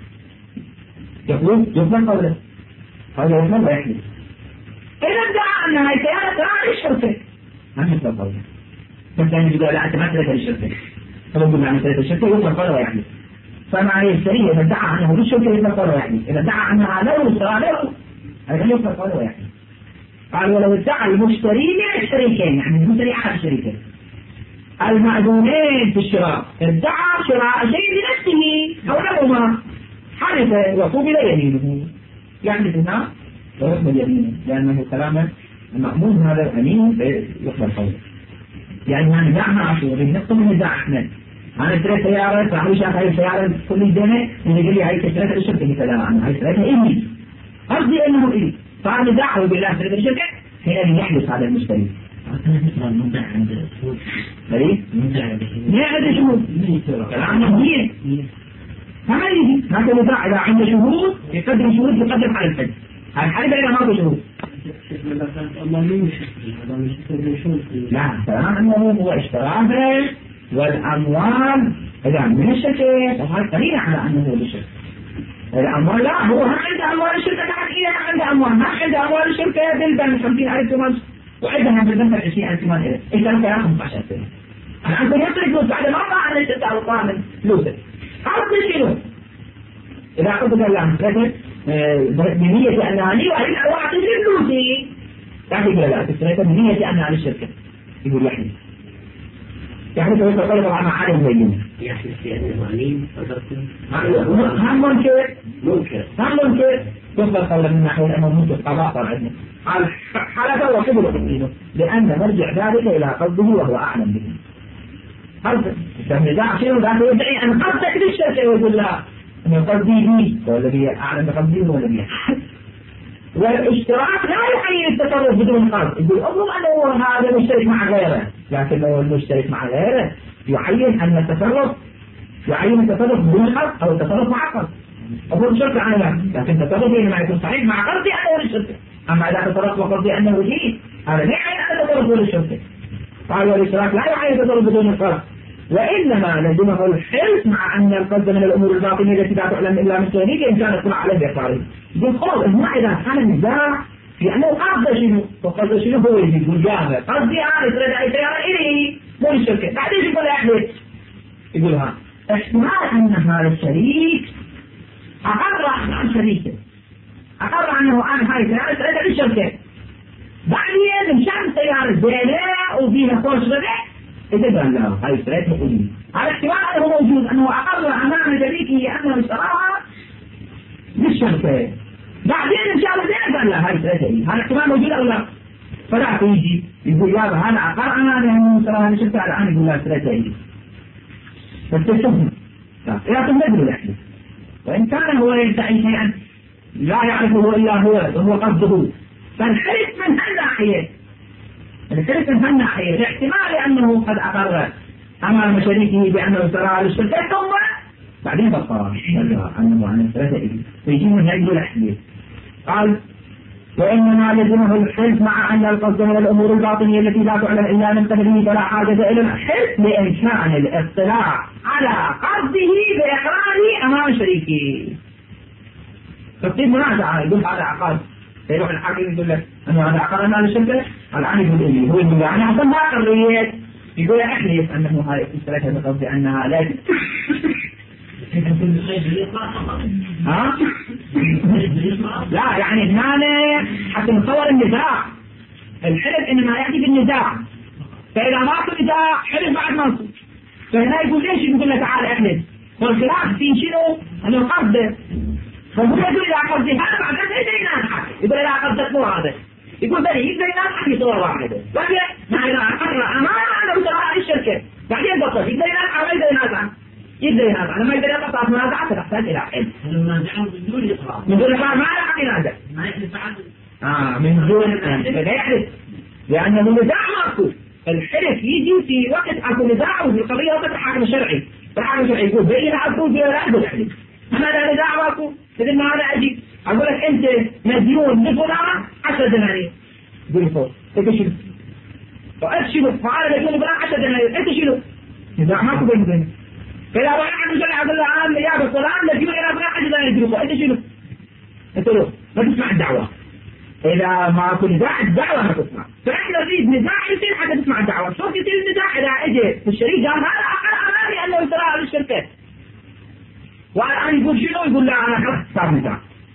يقول يقبل قوله هذا يقبل ويحلف. إذا ادعى أن هاي سيارة تراعي الشركة ما يقبل قوله. بس يعني يقول لا أنت ما تريد الشركة، فلو قلنا أن تريد الشركة يقبل قوله ويحلف. فمع الشريك إذا ادعى أنه للشركة يقبل قوله ويحلف، إذا ادعى أنها له اشترى له هذا يقبل قوله ويحلف. قال ولو ادعى المشتري من الشريكين، يعني المشتري أحد الشريكين المعدومين في الشراء، ادعى شراء شيء لنفسه أو لهما، حلف وقبل يمينه، يحلف هنا ويقبل يمينه، لأنه كلاما المأمون هذا الأمين يقبل قوله. يعني أنا دعنا عشوة بنقطة من الدع أحمد أنا اشتريت سيارة، صاحبي شاف هاي السيارة كل الدنيا يقول لي هاي اشتريتها الشركة، مثل أنا هاي اشتريتها إلي، قصدي أنه إلي، فأنا دعه بالله اشتريت الشركة حين يحلف هذا المشتري. مثلا مدعى عند الشهود. ايه؟ مدعى ليه عند شهود؟ كلام مهديه. فما يجي هذا مدعى إذا عنده شهود يقدم شهود يقدم على الحج. الحلف إذا ما في شهود. لا كلام أنه هو اشتراها والأموال إذا من الشركة وهذا دليل على أنه هو بالشركة. الأموال لا هو ما عنده أموال الشركة، كمان إذا ما عنده أموال ما عنده أموال الشركة بالبنك خمسين ألف ثمن وعندها بالبنك عشرين ألف ثمن إلى إيش كان كلام خمسة عشر سنة. الآن كل يصرف فلوس بعد ما طلع عن الشركة أو طلع من فلوسه خلاص تشيله. إذا قلت له لا بنية أنها لي وأريد أن أعطي فلوسي تعرف لا تشتريتها بنية أنها للشركة يقول يحلف يحلف ويقول طبعا مع حاله مبينة يحلف في أنه أمين هم منكر منكر هم منكر يقبل قولا من ناحية أنه منكر قضاء طبعا حلف وقبل قبله لأن مرجع ذلك إلى قصده وهو أعلم به. قصد فالنزاع شيء وذاك يدعي أن قصدك للشركة ويقول لها أن قصدي لي ولا بي أعلم بقصدي ولا بي. والاشتراك لا يحيي التصرف بدون قصد، يقول أظن أنه هذا مشترك مع غيره، لكن لو المشترك مع غيره يعين أن التصرف يعين التصرف بدون قصد أو التصرف مع قصد. أظن شركة عنها لكن التصرف إنما يكون صحيح مع قصدي أنه للشركة، أما إذا تصرف وقصدي أنه لي هذا لا يعين أن التصرف للشركة. قال والاشتراك لا يعين التصرف بدون قصد، وإنما لزمه الحرص مع أن القصد من الأمور الباطنية التي لا تعلم إلا من تهنيك إن كانت تطلع عليه بإقراره. يقول خلاص ما إذا كان النزاع في أنه قصد شنو وقصد شنو هو يقول جابه قصدي أنا تريد أي سيارة إلي مو الشركة بعدين يقول يحدث يقول ها احتمال أن هذا الشريك أقر عن شريكه أقر أنه أنا هاي سيارة تريد للشركة بعدين مشان سيارة زينة وفيها فرش ربع إذا قال له هاي اشتريتها قولي على احتمال أنه موجود أنه أقر أمام شريكه أنه اشتراها للشركة بعدين إن شاء الله زين قال له هاي اشتريتها قولي هذا احتمال موجود أو لا. فلا يجي يقول يا هذا أقر أمام أنه اشتراها للشركة الآن يقول لا اشتريتها قولي بس تشوفنا إذا كنت ندري الأحدث وإن كان هو يدعي شيئا لا يعرفه إلا هو وهو قصده فالحرص من هالناحية الحرص من هالناحية لاحتمال أنه قد أقر أمام شريكه بأنه اشترى للشركة ثم بعدين بقى أنه عن الثلاثة ويجي من هذه الأحداث. قال وإنما لزمه الحرص مع أن القصد من الأمور الباطنية التي لا تعلم إلا من تهديه فلا حاجة إلى الحرص لإمكان الاطلاع على قصده بإقراره أمام شريكه. تصير منازعة يقول هذا عقد يروح الحاكم يقول لك أنه هذا عقد أمام الشركة الآن يقول إلي هو يقول أنا أصلا ما أقريت يقول أحلف أنه هاي اشتريتها بقصد أنها لا ها؟ لا يعني هنا حتى نصور النزاع الحلف إنما يأتي بالنزاع فإذا ما في نزاع حلف بعد منصب فهنا يقول ليش يقول لك تعال احلف والخلاف في شنو أنه قصده فهو يقول إذا قصدي هذا بعد ذلك يدري ناس حكي يقول إذا قصدت مو هذا يقول بني يقدر ناس حكي صور واحدة بعدين ما إذا أقر أمام أنه ترى الشركة بعدين بطل يقدر ناس حكي يقدر ناس يقدر ينازع، لما يقدر يقطع منازعة تحتاج إلى علم. المنازعة من دون إقرار. من دون إقرار ما له حق ينازع. ما يحلف بعد. آه من دون لا يحلف، لأنه نزاع ماكو. الحلف يجي في وقت أكو نزاع وفي قضية وقت الحاكم الشرعي، الحاكم الشرعي يقول بين أكو في لا أقول حلف. أنا لا نزاع ماكو، مثل ما أنا أجي أقول لك أنت مديون لفلان عشرة دنانير. قول فوق، أنت شنو؟ وأنت شنو؟ فعلا مديون فلان عشرة دنانير، أنت شنو؟ نزاع ماكو بين بين. فإذا رأى عن الشرع أقول له أنا يا فلان مديون إلى فلان عشرة دنانير، أنت شنو؟ أنت له ما تسمع الدعوة. إذا ما كنت نزاع الدعوة ما تسمع، فإحنا نريد نزاع يصير حتى تسمع الدعوة، شوف يصير النزاع إذا إجى الشريك قال هذا أقل أمامي أنه يسرى للشركة، والآن يقول شنو؟ يقول لا أنا خلاص صار نزاع.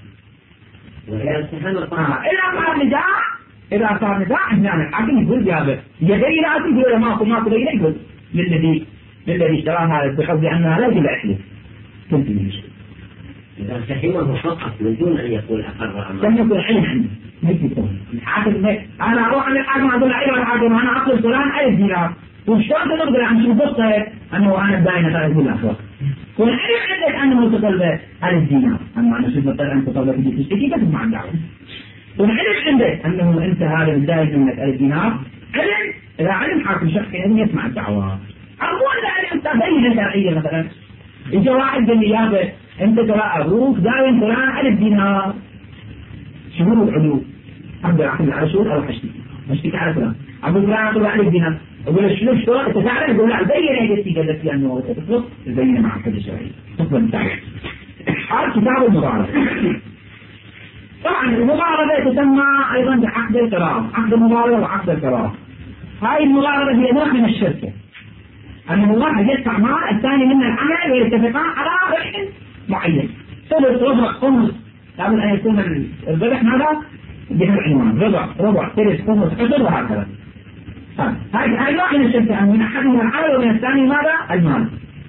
إذا صار نزاع إذا صار نزاع هنا الحاكم يقول جابر يدري لا تقول له ماكو ماكو بين يقول للذي للذي اشترى هذا بقصد أنها لا يجب أحلف تنتهي المشكلة. إذا فهمه فقط من دون أن يقول أقر أمامه. لم يكن علم الحاكم. أنا أروح عند الحاكم أقول له أيها الحاكم أنا أقول فلان ألف دينار، وشلون تقدر عن شو قصة أنه أنا باين ثلاث الأخوة. كون علم عندك أنه متطلب ألف دينار، أما أنا شو مطلع أن تطلب تجي تشتكي بس مع الدعوة. كون علم عندك أنه أنت هذا متضايق منك ألف دينار، علم إذا علم حاكم شرعي لازم يسمع الدعوة. أقول إذا علم تبين شرعية مثلا، إجا واحد قال لي يابا أنت ترى أبوك داين فلان ألف دينار، شهور العلو أقدر أحمل على شهور أو أشتكي أشتكي على فلان أبو فلان أقول ألف دينار، أقول له شنو شلون أنت تعرف؟ يقول لا البينة هي التي قالت لي أنه تطلق البينة مع الحد الشرعي تطلق تعرف. هذا كتاب المضاربة. طبعا المضاربة تسمى أيضا بعقد القرار، عقد المضاربة وعقد القرار. هاي المضاربة هي نوع من الشركة، أن الواحد يدفع مال الثاني من العمل ويتفقان على ربح معين، ثلث ربع خمس، لابد أن يكون الربح ماذا؟ بهالعنوان ربع ربع ثلث خمس عشر وهكذا. هذا نوع من الشركة، أن من أحدهما العمل ومن الثاني ماذا؟ المال.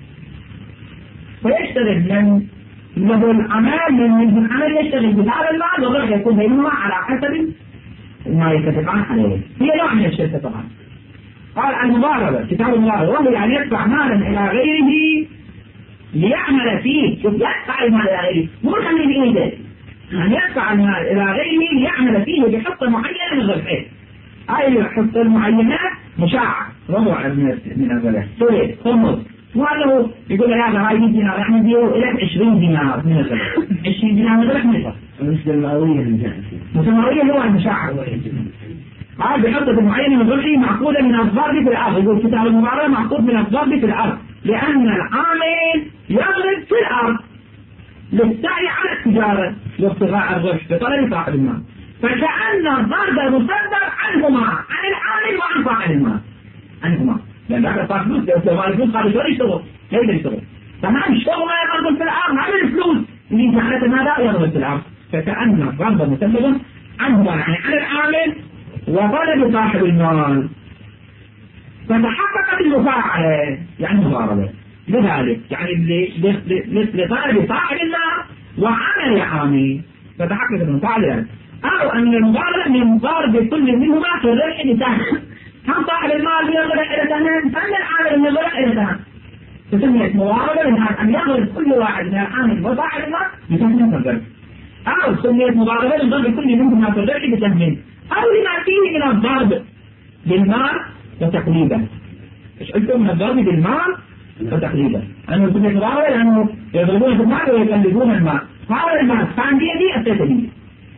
فيشتغل من له العمل من من العمل يشتغل بهذا المال والربح يكون بينهما على حسب ما يتفقان عليه. هي نوع من الشركة طبعا. قال المضاربة كتاب المضاربة وهو أن يدفع مالا إلى غيره ليعمل فيه. شوف يدفع المال إلى غيره مو خليه بإيده، أن يدفع المال إلى غيره ليعمل فيه بحصة معينة من الربح. هاي الحصة المعينة مشاع ربع من الربح ثلث خمس، وهذا يقول هذا هاي مية دينار احنا نديره إلى عشرين دينار من الربح. عشرين دينار من الربح نصف. مثل المئوية مثل المئوية هو المشاع. هذا بحصة معينة من الربح معقودة من الضرب في الأرض. يقول كتاب المضاربة معقود من الضرب في الأرض، لأن العامل يضرب في الأرض للسعي على التجارة وابتغاء الربح بطلب صاحب المال، فكأن الضرب مصدر عنهما، عن العامل وعن صاحب المال، عنهما. لأن بعد صاحب الفلوس لو ما الفلوس قالوا شو يشتغل؟ لا يقدر يشتغل. فما الشغل ما يضرب في الأرض، ما من الفلوس اللي معناته ماذا يضرب في الأرض، فكأن الضرب مصدر عنهما يعني عن العامل وطلب صاحب المال، فتحققت المفاعلة يعني مضاربة. لذلك يعني لطلب صاحب المال وعمل العامل فتحققت المفاعلة، أو أن المضاربة من ضرب كل منهما في الربح لسهم، هم صاحب المال يضرب إلى سهم، هم العامل يضرب إلى سهم، تسميت مضاربة من أن يضرب كل واحد من العامل وصاحب المال بسهم في الربح، أو سميت مضاربة من ضرب كل منهما في الربح بسهم، أو لما فيه من الضرب بالمال وتقليبه. إيش قلتم من الضرب بالمال وتقليبه؟ أنه سميت مضاربة لأنه يضربون في المال ويقلبون المال. هذا المال كان بيدي أتيت بيدي.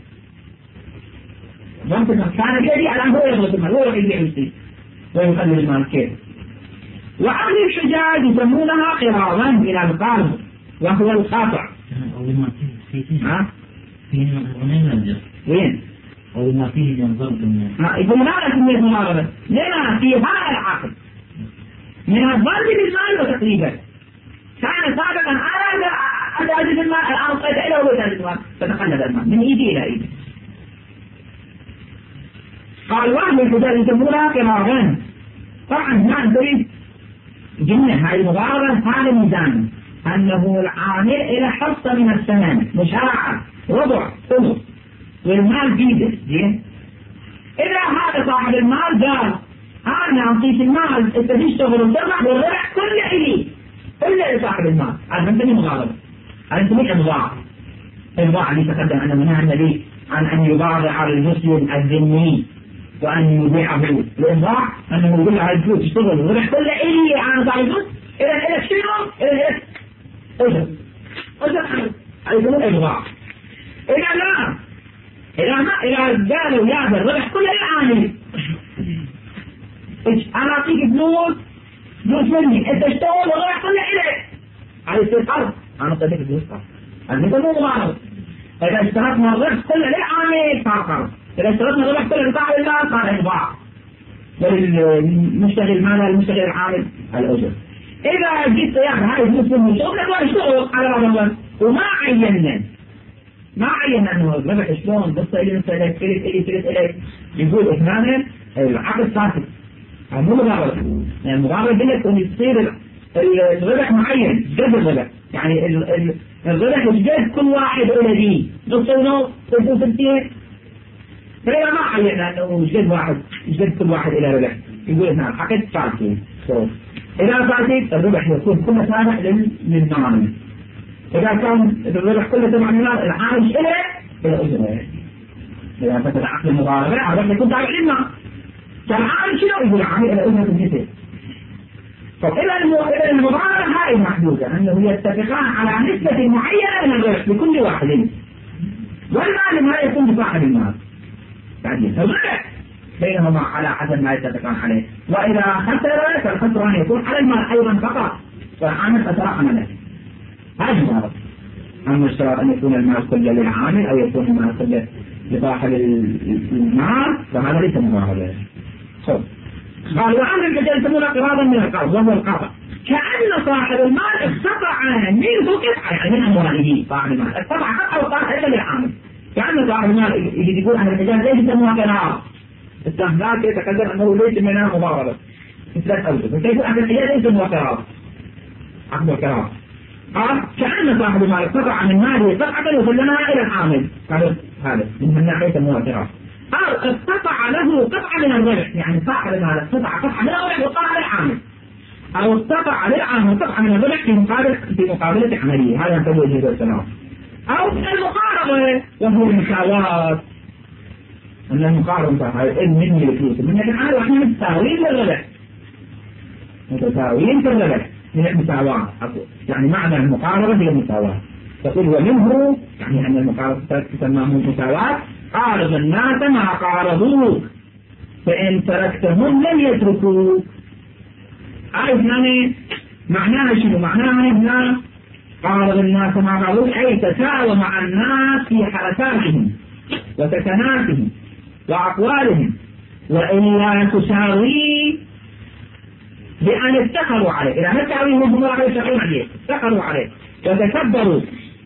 ممكن كان بيدي الآن هو يضرب المال، هو يبيع ويشتري ويقلب المال كيف. وعقد الحجاج يسمونها قراضا إلى القرض وهو القاطع. ها؟ وين؟ أو ما فيه من ضرب المال. يقول ماذا سميت مضاربة؟ لما في هذا العقد من الضرب بالمال وتقريبا كان سابقا أنا أجد المال الآن قيد إلى هو أجد المال فتقلب المال من إيدي إلى إيدي. قال واحد الحجاج يسمونها قراضا. طبعا ما تريد جنة هذه المضاربة هذا الميزان أنه العامل إلى حصة من الثمن مشاع ربع ثلث والمال بيده زين. إذا هذا صاحب المال قال أنا أعطيك المال أنت تشتغل وتربح والربح كله إلي، إلا لصاحب المال. هذا نسميه مضاربة. هذا نسميه إمضاء. إمضاء اللي تقدم أن منها النبي عن أن يبايع المسلم الذمي وأن يبيعه. الإمضاء أنه يقول له هالفلوس تشتغل ورح كله إلي أنا صاحب الفلوس إذا إلك شنو؟ إذا إلك أجر أجر هذا يسمونه إمضاء. إذا لا إذا ما إذا قالوا يا الربح كله العامل أنا أعطيك فلوس فلوس مني أنت اشتغل والربح كله إليك هذا يصير قرض. أنا أعطيك فلوس قرض. هذا يسمونه مضاربة. إذا اشتركنا الربح كله للعامل صار قرض. إذا اشتركنا الربح كله لصاحب المال صار إمضاء. وللمشتغل ماذا المشتغل العامل الأجر. إذا جيت يا أخي هاي فلوس مني شغل لك واشتغل على رمضان وما عيننا ما عينا أنه الربح شلون بص إلي نص إليك تلت إلي تلت إليك يقول إثنان العقد فاسد. مو مغامرة. يعني المغامرة بينك أن يصير الربح معين جد الربح يعني الربح جد كل واحد الذي نص ونص ثلث ثلثين. فإذا ما عينا أنه جد واحد جد كل واحد إلى ربح يقول إثنان عقد فاسد. إذا فاسد الربح يكون كله تابع للمال. إذا كان الربح كله تبع المال العائش إليه إلى أجره. إذا فتت عقد المضاربة الربح يكون تابع للمال. كان عائش إلى أجره عامل إلى أجره الجسد. فإذا المضاربة هاي محدودة أنه يتفقان على نسبة معينة من الربح لكل واحد والمال لا يكون بصاحب المال. بعدين الربح بينهما على حسب ما يتفقان عليه. وإذا خسر فالخسران يكون على المال أيضا فقط فالعامل خسر عمله. هذا المضاربة. أما اشتراط أن يكون المال كله للعامل أو يكون المال كله لصاحب المال فهذا ليس مضاربة. قال وعمل الرجال يسمونه قراضا من القرض وهو القرض كأن صاحب المال استطاع منه قطعة يعني من أمواله صاحب المال استطاع قطعة وقطعة إلا للعامل. كأن صاحب المال يجي يقول عن الرجال ليش يسموها قراض. استهلاك يتقدر أنه ليس منها مضاربة. ثلاث أوجه. فيقول عن الرجال ليس يسموها قراض. عقد القراض. قال كأن صاحب المال استطاع من ماله قطعة وسلمها إلى العامل. هذا هذا من الناحية يسموها قراض. أو استطاع له قطعة من الربح يعني صاحب المال استطاع قطعة من الربح وقطعة للعامل أو استطاع للعامل قطعة من الربح في مقابل في مقابلة عملية. هذا يسمى الجزء الثاني. أو المقاربة وهو المساواة أن المقاربة هاي مني الفلوس من العامل وإحنا متساويين للربح متساويين في الربح من المساواة يعني معنى المقاربة هي المساواة. تقول ومنه يعني أن المقاربة تسمى مساواة قارض الناس ما قارضوك فإن تركتهم لم يتركوك. عارف يعني معناها شنو؟ معناها هنا قارض الناس ما قارضوك أي تساوى مع الناس في حركاتهم وسكناتهم وأقوالهم وإلا تساوي بأن اتخذوا عليه. إذا ما تساويهم هم راح يتخذون عليه اتخذوا عليه وتكبروا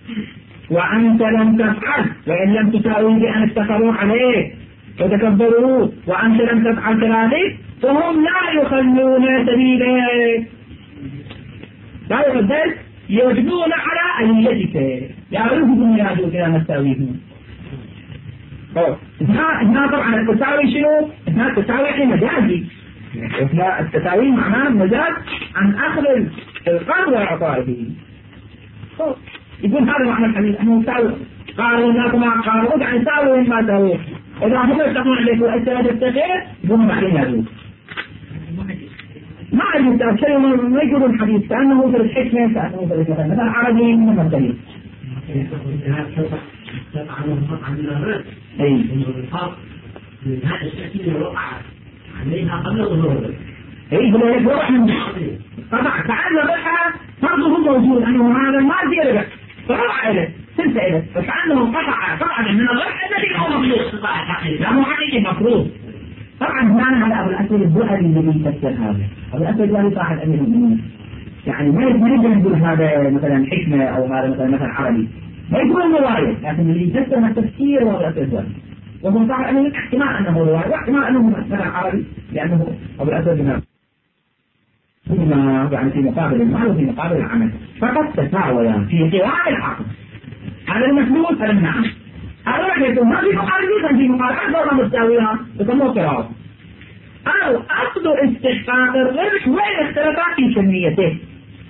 وأنت لم تفعل وإن لم تساوي بأن اتخذوا عليه وتكبروا وأنت لم تفعل كذلك فهم لا يخلون سبيلك لا يخلون يجبون على أليتك يعرفهم يجبون إلى مستاويهم. هنا طبعا التساوي شنو؟ هنا التساوي مجازي. هنا التساوي معناه مجاز عن أخذ القرض وإعطائه. يقول هذا معنى الحديث أنه يساوي قالوا الناس ما قالوا يعني ساوي ما ساوي إذا هم يفتحون عليك وأنت تستخير يقولون بعدين يجوز. ما أجل شيء ما يقولون الحديث كأنه في الحكمة كأنه في الحكمة مثلا عربي من الدليل. أي. من هذا الشكل وقع عليها قبل ظهوره. أي هو يروح من طبعا تعالى بها فرضه موجود أنه هذا ما زي لك فرع إليه سنت إليه فكأنه قطع قطعا من الربح الذي هو مفروض لا مو حقيقي مفروض. طبعا هنا هذا أبو الأسود الزهري الذي يفسر هذا أبو الأسود الزهري صاحب أمير المؤمنين يعني ما يقدر يقول هذا مثلا حكمة أو هذا مثلا مثلا عربي ما يقول إنه رواية لكن اللي يفسر التفسير هو أبو الأسود الزهري وهو صاحب أمير احتمال أنه رواية واحتمال أنه مثلا عربي لأنه أبو الأسود الزهري ثم يعني في مقابل المال وفي مقابل العمل فقد تساويا في قواعد العقد هذا المفلوس هذا النعم هذا يكون ما في مقابل جدا في مقابل أكثر مستويها يسموه قراض أو أخذ استحقاق الربح وين اختلفات في كميته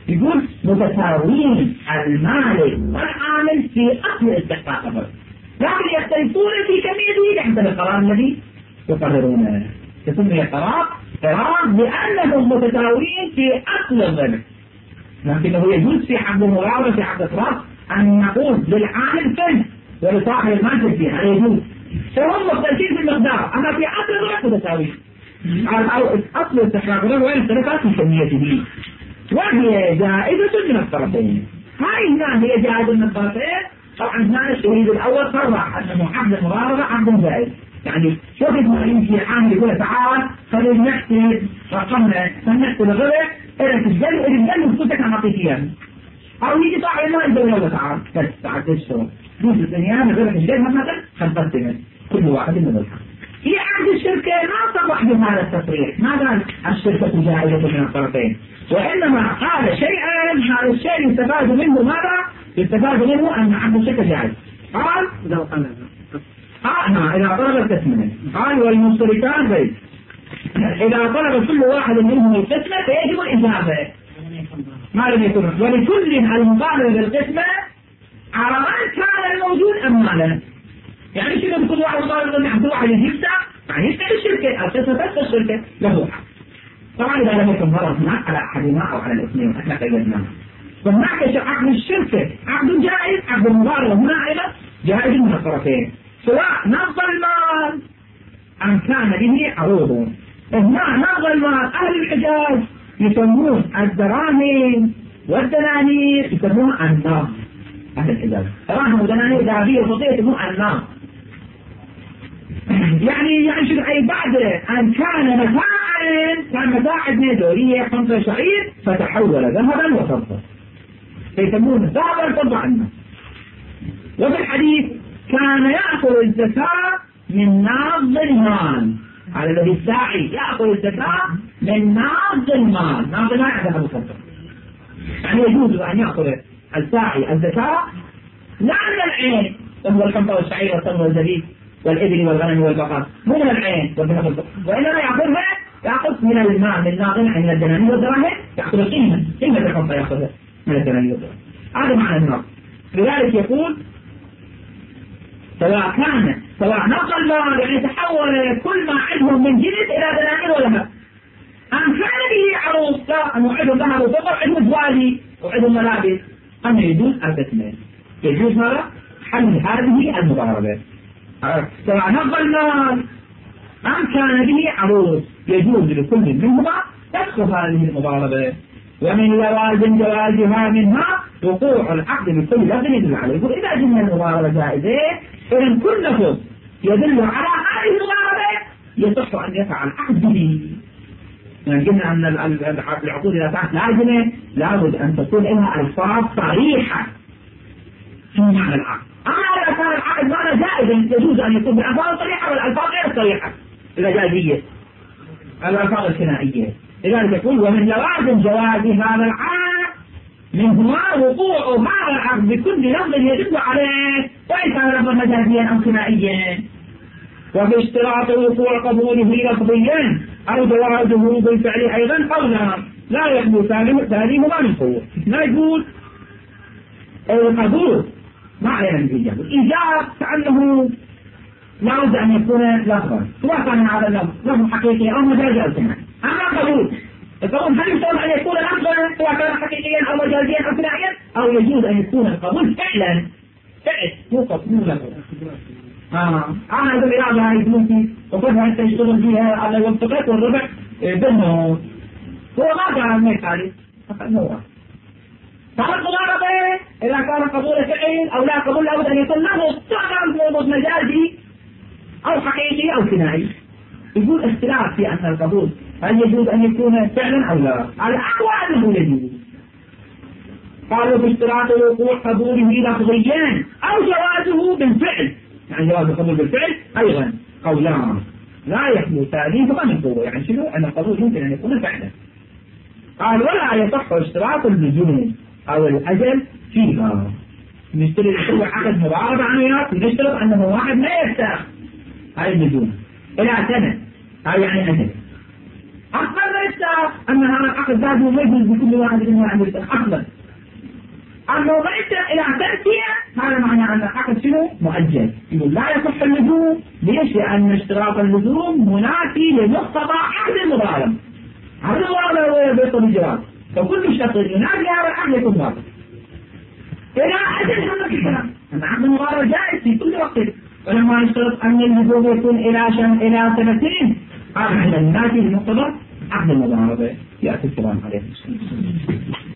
يقول متساويين المالك والعامل في أصل الاستحقاق الربح، لكن يختلفون في كميته حسب القرار الذي يقررونه. يسمى قرار قرار لأنهم متساويين في أصل الربح، لكنه يجوز في حق المراوغة في حق الإفراط أن نقول للعامل فن ولصاحب المال فيه، هذا يجوز. فهم مختلفين في المقدار، أما في أصل الربح متساويين. أصل استحقاق الربح وين اختلفت في كميته، وهي جائزة من الطرفين. هاي هنا هي جائزة من الطرفين. طبعا هنا الشهيد الأول صرح أنه عقد المراوغة عقد جائز. يعني شوف المعين في عامل يقول تعال خلينا نحسب رقمنا نحسب الربح إذا تسجل إذا تسجل صوتك عن عطيتيا، أو يجي صاحب المال يقول له تعال بس تعال تشتغل نص الدنيا من غير تسجلها مثلا خمسة كل واحد من الحق. في عقد الشركة ما صرح بهذا التصريح، ما قال الشركة جائزة من الطرفين، وإنما قال شيئا هذا الشيء يستفاد منه ماذا؟ يستفاد منه أن عقد الشركة جائز. قال لو قال آه إذا طلب القسمة قال والمشتركان بيت، إذا طلب كل واحد منهم القسمة فيجب الإجابة ما لم يكن، ولكل المطالبة بالقسمة على من كان الموجود أم مالا. يعني شنو كل واحد مطالب أن كل واحد يجيب ساعة يعني يفتح الشركة أو تتفتح الشركة له حق. طبعا إذا لم يكن ضرر هناك على أحدهما أو على الاثنين أثناء قيدنا. فهناك عقد الشركة عقد جائز، عقد المضاربة هنا أيضا جائز من الطرفين، سواء نقض المال أم كان به عروض. هنا نقض المال أهل الحجاز يسمون الدراهم والدنانير يسمون النقد. أهل الحجاز دراهم ودنانير ذهبية وفضية يسمون النقد. يعني يعني شو أي بعد أن كان متاعا كان متاع ابن دورية خمسة شعير فتحول ذهبا وفضة فيسمون ذهبا الفضة عنه. وفي الحديث كان يأخذ الزكاة من ناقض المال، على الذي الساعي يأخذ الزكاة من ناقض المال، ناقض المال ذهب وفضة. يعني يجوز أن يأخذ الساعي الزكاة لا من العين وهو الحنطة والشعير والتمر والزبيب والإبل والغنم والبقر، مو من العين والذهب والفضة، وإنما يأخذها يأخذ من المال من ناقض من الدنانير والدراهم، يأخذ القيمة قيمة الحنطة يأخذها من الدنانير والدراهم. هذا معنى النقض. لذلك يقول سواء كان سواء نقل المال يعني تحول كل ما عندهم من جنس إلى دنانير وذهب، أم كان به عروض لا أنه عندهم ذهب وفضة وعندهم زواجي وعندهم ملابس، أم يجوز القسمين. يجوز هذا حل هذه المضاربة. سواء نقل المال أم كان به عروض يجوز لكل منهما تدخل هذه المضاربة. ومن لوازم جوازها منها وقوع العقد بكل لفظ يدل عليه. يقول إذا جئنا المضاربة جائزة إذن كل لفظ يدل على هذه المضاربة يصح أن يقع العقد به. يعني قلنا أن العقود إذا كانت لازمة لابد أن تكون لها ألفاظ صريحة في معنى العقد. أما إذا كان العقد معنى جائزا يجوز أن يكون بالألفاظ الصريحة والألفاظ غير صريحة إذا جائزية الألفاظ الكنائية. لذلك يقول ومن لوازم جواز هذا العقد منهما وقوع هذا العقد بكل لفظ يدل عليه وإن كان لفظا مجازيا أو كنائيا، وفي اشتراط وقوع قبوله لفظيا أو جوازه بالفعل أيضا قولا لا يخلو ثانيهما من قوة. لا يقول القبول ما علينا من الإيجاب، الإيجاب كأنه لابد أن يكون لفظا سواء كان هذا اللفظ لفظ حقيقي أو مجازي أو كنائي. أما القبول القبول هل يجوز أن يكون لفظا سواء كان حقيقيا أو مجازيا أو كنائيا، أو يجوز أن يكون القبول فعلا فعل مو قبول لفظ. آه أنا أقول إرادة هاي فلوسي وكيف أنت يشتغل فيها على الوفقات والربع بالنور هو ما كان هيك عليه فقط نوع. فهل مضاربة إذا كان قبول فعل أو لا قبول لابد أن يكون له طبعا موضوع مجازي أو حقيقي أو كنائي. يقول اختلاف في أن القبول هل يجوز أن يكون فعلا أو لا، على أقوى أنه يجوز. قالوا باشتراط وقوع قبوله لفظيا أو جوازه بالفعل، يعني جواز القبول بالفعل أيضا قولان لا يخلو ثالثهما من قوة. يعني شنو؟ أن القبول يمكن أن يكون فعلا. قال ولا يصح اشتراط اللزوم أو الأجل فيها. نشتري يسوي عقد مضاربة عنه نشترط أنه واحد ما يفتح هاي اللزوم إلى سنة هاي يعني أجل. أكبر ما يفتح أن هذا العقد بعده ما يجوز بكل واحد منهم يعمل عقدا. أما رأيت إلى تأتية هذا معنى أن العقد شنو؟ مؤجل. يقول لا يصح اللزوم. ليش؟ لأن اشتراط اللزوم منافي لمقتضى عقد المضاربة. عقد المضاربة هو بيطل الجواز. فكل شرط ينافي هذا العقد يكون باطل. إلى أجل هذا الكلام أن عقد المضاربة جائز في كل وقت. ولما يشترط أن اللزوم يكون إلى شن إلى سنتين هذا ينافي لمقتضى عقد المضاربة. يأتي الكلام عليه السلام.